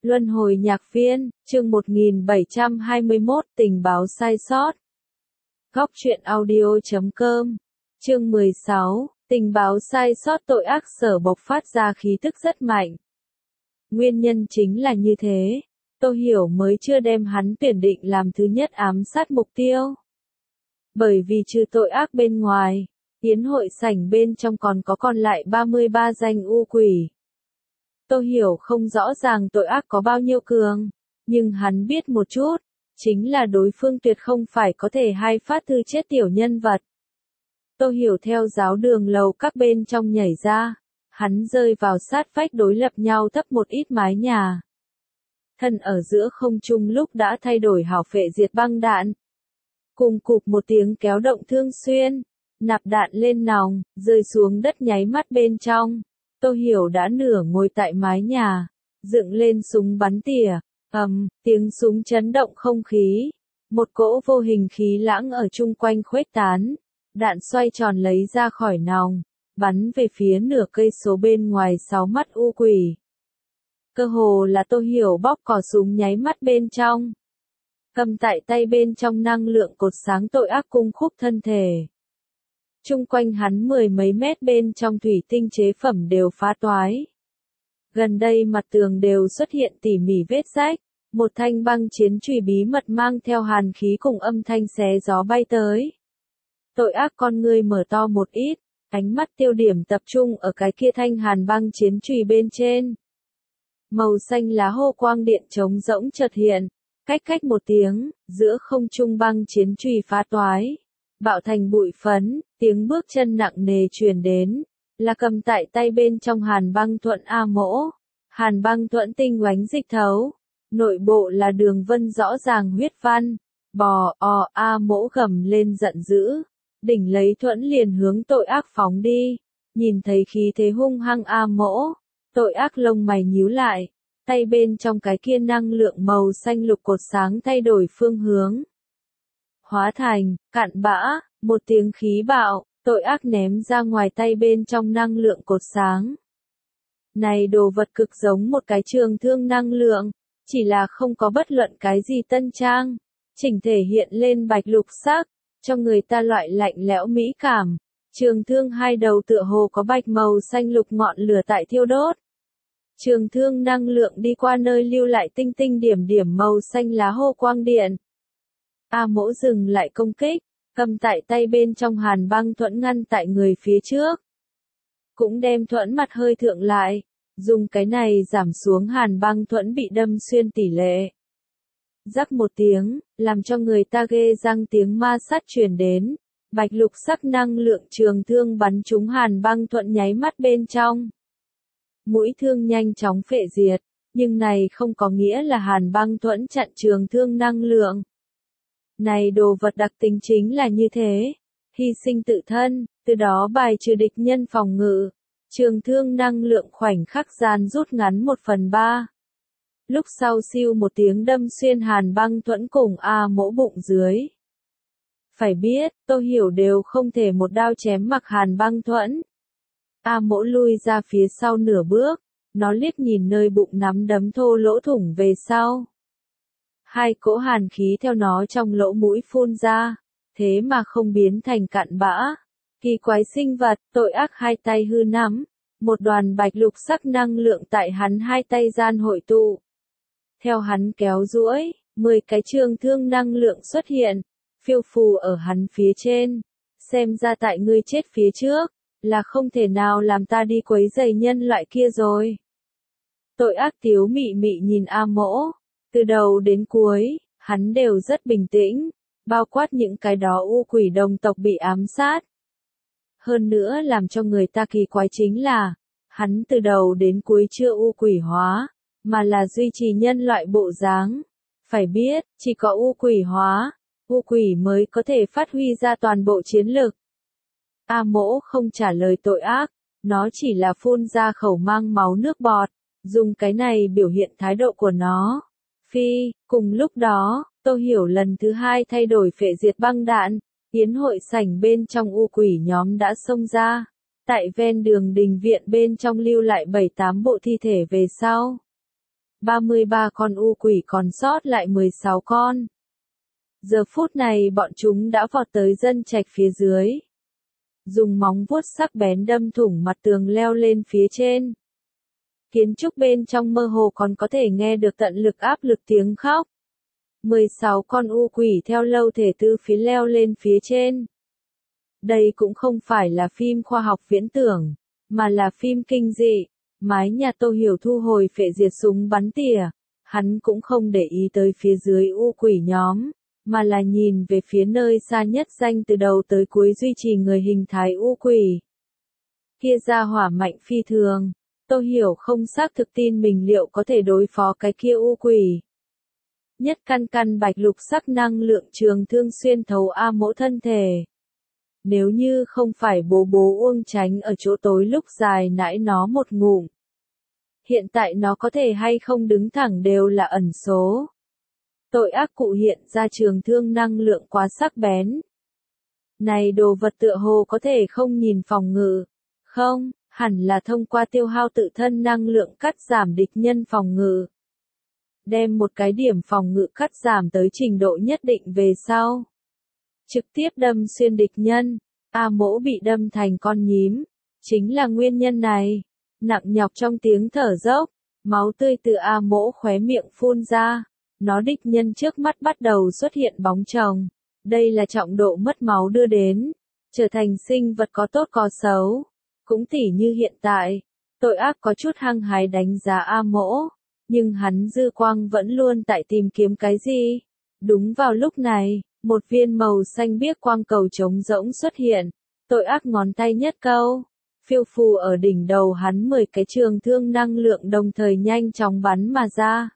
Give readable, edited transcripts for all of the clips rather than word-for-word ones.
Luân hồi nhạc viên, chương 1721, tình báo sai sót. Góc truyện audio.com, chương 16, tình báo sai sót tội ác Sở bộc phát ra khí tức rất mạnh. Nguyên nhân chính là như thế, Tô Hiểu mới chưa đem hắn tuyển định làm thứ nhất ám sát mục tiêu. Bởi vì trừ tội ác bên ngoài, yến hội sảnh bên trong còn lại 33 danh u quỷ. Tô Hiểu không rõ ràng tội ác có bao nhiêu cường, nhưng hắn biết một chút, chính là đối phương tuyệt không phải có thể hai phát thư chết tiểu nhân vật. Tô Hiểu theo giáo đường lầu các bên trong nhảy ra, hắn rơi vào sát vách đối lập nhau thấp một ít mái nhà. Thân ở giữa không trung lúc đã thay đổi hào phệ diệt băng đạn. Cùng cụp một tiếng kéo động thương xuyên, nạp đạn lên nòng, rơi xuống đất nháy mắt bên trong. Tô Hiểu đã nửa ngồi tại mái nhà, dựng lên súng bắn tỉa, tiếng súng chấn động không khí. Một cỗ vô hình khí lãng ở chung quanh khuếch tán, đạn xoay tròn lấy ra khỏi nòng, bắn về phía nửa cây số bên ngoài 6 mắt u quỷ. Cơ hồ là Tô Hiểu bóp cò súng nháy mắt bên trong. Cầm tại tay bên trong năng lượng cột sáng tội ác cung khúc thân thể. Chung quanh hắn 10 mấy mét bên trong thủy tinh chế phẩm đều phá toái. Gần đây mặt tường đều xuất hiện tỉ mỉ vết rách, một thanh băng chiến chùy bí mật mang theo hàn khí cùng âm thanh xé gió bay tới. Tội ác con ngươi mở to một ít, ánh mắt tiêu điểm tập trung ở cái kia thanh hàn băng chiến chùy bên trên. Màu xanh lá hô quang điện trống rỗng chợt hiện, cách một tiếng, giữa không trung băng chiến chùy phá toái. Bạo thành bụi phấn, tiếng bước chân nặng nề truyền đến, là cầm tại tay bên trong hàn băng thuận A Mỗ. Hàn băng thuận tinh oánh dịch thấu, nội bộ là đường vân rõ ràng huyết văn, A Mỗ gầm lên giận dữ, đỉnh lấy thuận liền hướng tội ác phóng đi, nhìn thấy khí thế hung hăng A Mỗ, tội ác lông mày nhíu lại, tay bên trong cái kia năng lượng màu xanh lục cột sáng thay đổi phương hướng. Hóa thành, cạn bã, một tiếng khí bạo, tội ác ném ra ngoài tay bên trong năng lượng cột sáng. Này đồ vật cực giống một cái trường thương năng lượng, chỉ là không có bất luận cái gì tân trang, chỉnh thể hiện lên bạch lục sắc, cho người ta loại lạnh lẽo mỹ cảm. Trường thương hai đầu tựa hồ có bạch màu xanh lục ngọn lửa tại thiêu đốt. Trường thương năng lượng đi qua nơi lưu lại tinh tinh điểm điểm màu xanh lá hô quang điện. A Mỗ dừng lại công kích, cầm tại tay bên trong hàn băng thuẫn ngăn tại người phía trước. Cũng đem thuẫn mặt hơi thượng lại, dùng cái này giảm xuống hàn băng thuẫn bị đâm xuyên tỷ lệ. Rắc một tiếng, làm cho người ta ghê răng tiếng ma sát truyền đến, bạch lục sắc năng lượng trường thương bắn trúng hàn băng thuẫn nháy mắt bên trong. Mũi thương nhanh chóng phệ diệt, nhưng này không có nghĩa là hàn băng thuẫn chặn trường thương năng lượng. Này đồ vật đặc tính chính là như thế, hy sinh tự thân, từ đó bài trừ địch nhân phòng ngự, trường thương năng lượng khoảnh khắc gian rút ngắn 1/3. Lúc sau siêu một tiếng đâm xuyên hàn băng thuẫn cùng A Mỗ bụng dưới. Phải biết, Tô Hiểu đều không thể một đao chém mặc hàn băng thuẫn. A Mỗ lui ra phía sau nửa bước, nó liếc nhìn nơi bụng nắm đấm thô lỗ thủng về sau. Hai cỗ hàn khí theo nó trong lỗ mũi phun ra, thế mà không biến thành cặn bã. Kỳ quái sinh vật, tội ác hai tay hư nắm, một đoàn bạch lục sắc năng lượng tại hắn hai tay gian hội tụ. Theo hắn kéo duỗi, 10 cái trường thương năng lượng xuất hiện, phiêu phù ở hắn phía trên. Xem ra tại ngươi chết phía trước, là không thể nào làm ta đi quấy rầy nhân loại kia rồi. Tội ác tiếu mị mị nhìn A Mỗ. Từ đầu đến cuối, hắn đều rất bình tĩnh, bao quát những cái đó u quỷ đồng tộc bị ám sát. Hơn nữa làm cho người ta kỳ quái chính là, hắn từ đầu đến cuối chưa u quỷ hóa, mà là duy trì nhân loại bộ dáng. Phải biết, chỉ có u quỷ hóa, u quỷ mới có thể phát huy ra toàn bộ chiến lực. A Mỗ không trả lời tội ác, nó chỉ là phun ra khẩu mang máu nước bọt, dùng cái này biểu hiện thái độ của nó. Cùng lúc đó, Tô Hiểu lần thứ hai thay đổi phệ diệt băng đạn, yến hội sảnh bên trong u quỷ nhóm đã xông ra. Tại ven đường đình viện bên trong lưu lại 7-8 bộ thi thể về sau. 33 con u quỷ còn sót lại 16 con. Giờ phút này bọn chúng đã vọt tới dân trạch phía dưới. Dùng móng vuốt sắc bén đâm thủng mặt tường leo lên phía trên. Kiến trúc bên trong mơ hồ còn có thể nghe được tận lực áp lực tiếng khóc. 16 con u quỷ theo lâu thể từ phía leo lên phía trên. Đây cũng không phải là phim khoa học viễn tưởng, mà là phim kinh dị. Mái nhà Tô Hiểu thu hồi phệ diệt súng bắn tỉa. Hắn cũng không để ý tới phía dưới u quỷ nhóm, mà là nhìn về phía nơi xa nhất danh từ đầu tới cuối duy trì người hình thái u quỷ. Kia ra hỏa mạnh phi thường. Tô Hiểu không xác thực tin mình liệu có thể đối phó cái kia u quỷ. Nhất căn căn bạch lục sắc năng lượng trường thương xuyên thấu A Mỗ thân thể. Nếu như không phải bố Uông Chánh ở chỗ tối lúc dài nãi nó một ngụm. Hiện tại nó có thể hay không đứng thẳng đều là ẩn số. Tội ác cụ hiện ra trường thương năng lượng quá sắc bén. Này đồ vật tựa hồ có thể không nhìn phòng ngự. Không, hẳn là thông qua tiêu hao tự thân năng lượng cắt giảm địch nhân phòng ngự. Đem một cái điểm phòng ngự cắt giảm tới trình độ nhất định về sau. Trực tiếp đâm xuyên địch nhân. A Mỗ bị đâm thành con nhím. Chính là nguyên nhân này. Nặng nhọc trong tiếng thở dốc. Máu tươi từ A Mỗ khóe miệng phun ra. Nó địch nhân trước mắt bắt đầu xuất hiện bóng chồng. Đây là trọng độ mất máu đưa đến. Trở thành sinh vật có tốt có xấu. Cũng tỉ như hiện tại. Tội ác có chút hăng hái đánh giá A Mỗ. Nhưng hắn dư quang vẫn luôn tại tìm kiếm cái gì. Đúng vào lúc này, một viên màu xanh biếc quang cầu trống rỗng xuất hiện. Tội ác ngón tay nhất câu. Phiêu phù ở đỉnh đầu hắn 10 cái trường thương năng lượng đồng thời nhanh chóng bắn mà ra.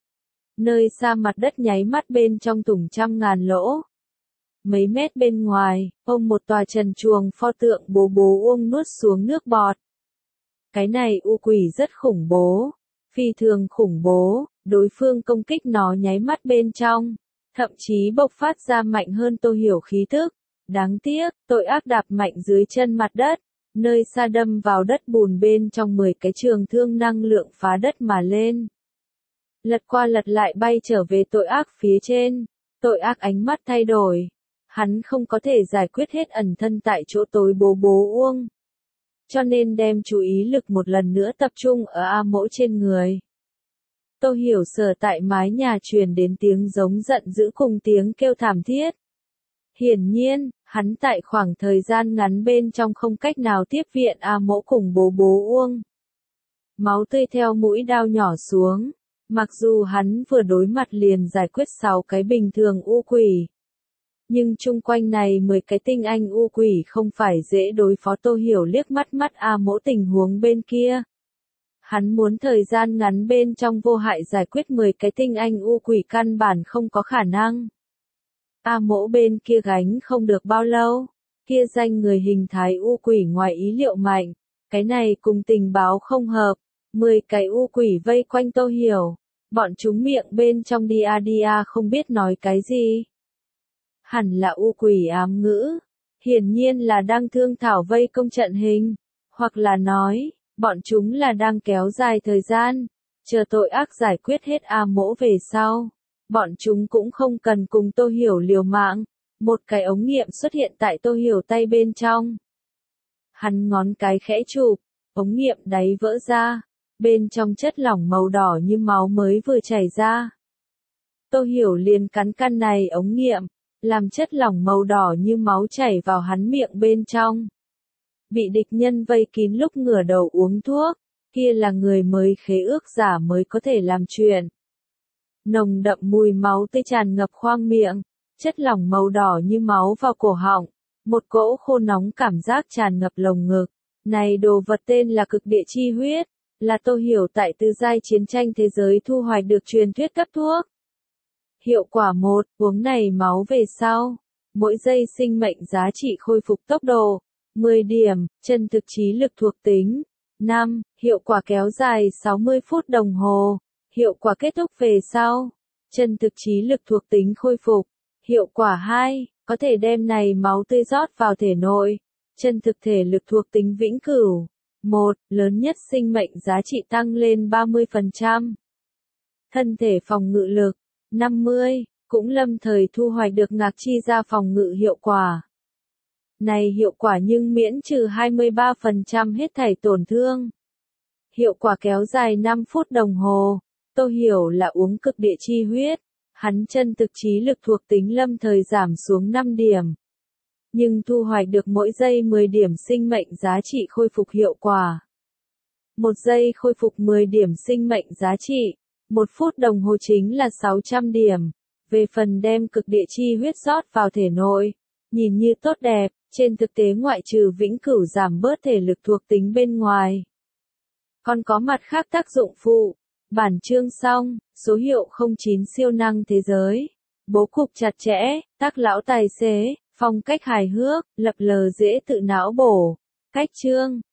Nơi xa mặt đất nháy mắt bên trong thủng trăm ngàn lỗ. Mấy mét bên ngoài, ông một tòa trần truồng pho tượng bố Uông nuốt xuống nước bọt. Cái này u quỷ rất khủng bố. Phi thường khủng bố, đối phương công kích nó nháy mắt bên trong. Thậm chí bộc phát ra mạnh hơn Tô Hiểu khí thức. Đáng tiếc, tội ác đạp mạnh dưới chân mặt đất. Nơi xa đâm vào đất bùn bên trong 10 cái trường thương năng lượng phá đất mà lên. Lật qua lật lại bay trở về tội ác phía trên. Tội ác ánh mắt thay đổi. Hắn không có thể giải quyết hết ẩn thân tại chỗ tối bố Uông. Cho nên đem chú ý lực một lần nữa tập trung ở A Mỗ trên người. Tô Hiểu sở tại mái nhà truyền đến tiếng giống giận dữ cùng tiếng kêu thảm thiết. Hiển nhiên, hắn tại khoảng thời gian ngắn bên trong không cách nào tiếp viện A Mỗ cùng bố Uông. Máu tươi theo mũi đao nhỏ xuống. Mặc dù hắn vừa đối mặt liền giải quyết 6 cái bình thường u quỷ. Nhưng chung quanh này 10 cái tinh anh u quỷ không phải dễ đối phó. Tô Hiểu liếc mắt A Mỗ tình huống bên kia. Hắn muốn thời gian ngắn bên trong vô hại giải quyết 10 cái tinh anh u quỷ căn bản không có khả năng. A Mỗ bên kia gánh không được bao lâu. Kia danh người hình thái u quỷ ngoài ý liệu mạnh. Cái này cùng tình báo không hợp. 10 cái u quỷ vây quanh Tô Hiểu. Bọn chúng miệng bên trong dia không biết nói cái gì. Hẳn là u quỷ ám ngữ. Hiển nhiên là đang thương thảo vây công trận hình. Hoặc là nói, bọn chúng là đang kéo dài thời gian. Chờ tội ác giải quyết hết A Mỗ về sau. Bọn chúng cũng không cần cùng Tô Hiểu liều mạng. Một cái ống nghiệm xuất hiện tại Tô Hiểu tay bên trong. Hắn ngón cái khẽ chụp. Ống nghiệm đáy vỡ ra. Bên trong chất lỏng màu đỏ như máu mới vừa chảy ra. Tô Hiểu liền cắn căn này ống nghiệm. Làm chất lỏng màu đỏ như máu chảy vào hắn miệng bên trong. Bị địch nhân vây kín lúc ngửa đầu uống thuốc, kia là người mới khế ước giả mới có thể làm chuyện. Nồng đậm mùi máu tươi tràn ngập khoang miệng, chất lỏng màu đỏ như máu vào cổ họng, một cỗ khô nóng cảm giác tràn ngập lồng ngực. Này đồ vật tên là cực địa chi huyết, là Tô Hiểu tại tư giai chiến tranh thế giới thu hoạch được truyền thuyết cấp thuốc. Hiệu quả 1, uống này máu về sau. Mỗi giây sinh mệnh giá trị khôi phục tốc độ. 10 điểm, chân thực trí lực thuộc tính. 5, hiệu quả kéo dài 60 phút đồng hồ. Hiệu quả kết thúc về sau. Chân thực trí lực thuộc tính khôi phục. Hiệu quả 2, có thể đem này máu tươi rót vào thể nội. Chân thực thể lực thuộc tính vĩnh cửu. 1, lớn nhất sinh mệnh giá trị tăng lên 30%. Thân thể phòng ngự lực 50, cũng lâm thời thu hoạch được ngạc chi ra phòng ngự hiệu quả. Này hiệu quả nhưng miễn trừ 23% hết thảy tổn thương. Hiệu quả kéo dài 5 phút đồng hồ. Tô Hiểu là uống cực địa chi huyết. Hắn chân thực trí lực thuộc tính lâm thời giảm xuống 5 điểm. Nhưng thu hoạch được mỗi giây 10 điểm sinh mệnh giá trị khôi phục hiệu quả. 1 giây khôi phục 10 điểm sinh mệnh giá trị. 1 phút đồng hồ chính là 600 điểm. Về phần đem cực địa chi huyết rót vào thể nội, nhìn như tốt đẹp, trên thực tế ngoại trừ vĩnh cửu giảm bớt thể lực thuộc tính bên ngoài, còn có mặt khác tác dụng phụ. Bản chương xong, số hiệu 09 siêu năng thế giới. Bố cục chặt chẽ, tác lão tài xế, phong cách hài hước, lập lờ dễ tự não bổ. Cách chương